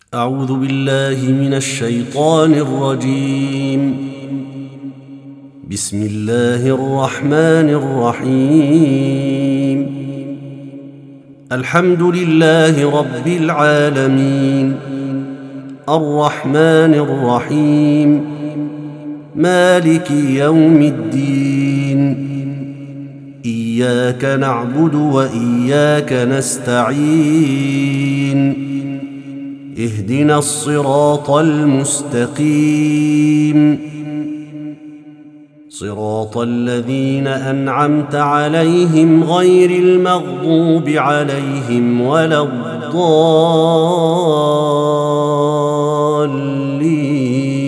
أعوذ بالله من الشيطان الرجيم. بسم الله الرحمن الرحيم. الحمد لله رب العالمين، الرحمن الرحيم، مالك يوم الدين. إياك نعبد وإياك نستعين. اهدنا الصراط المستقيم، صراط الذين أنعمت عليهم غير المغضوب عليهم ولا الضالين.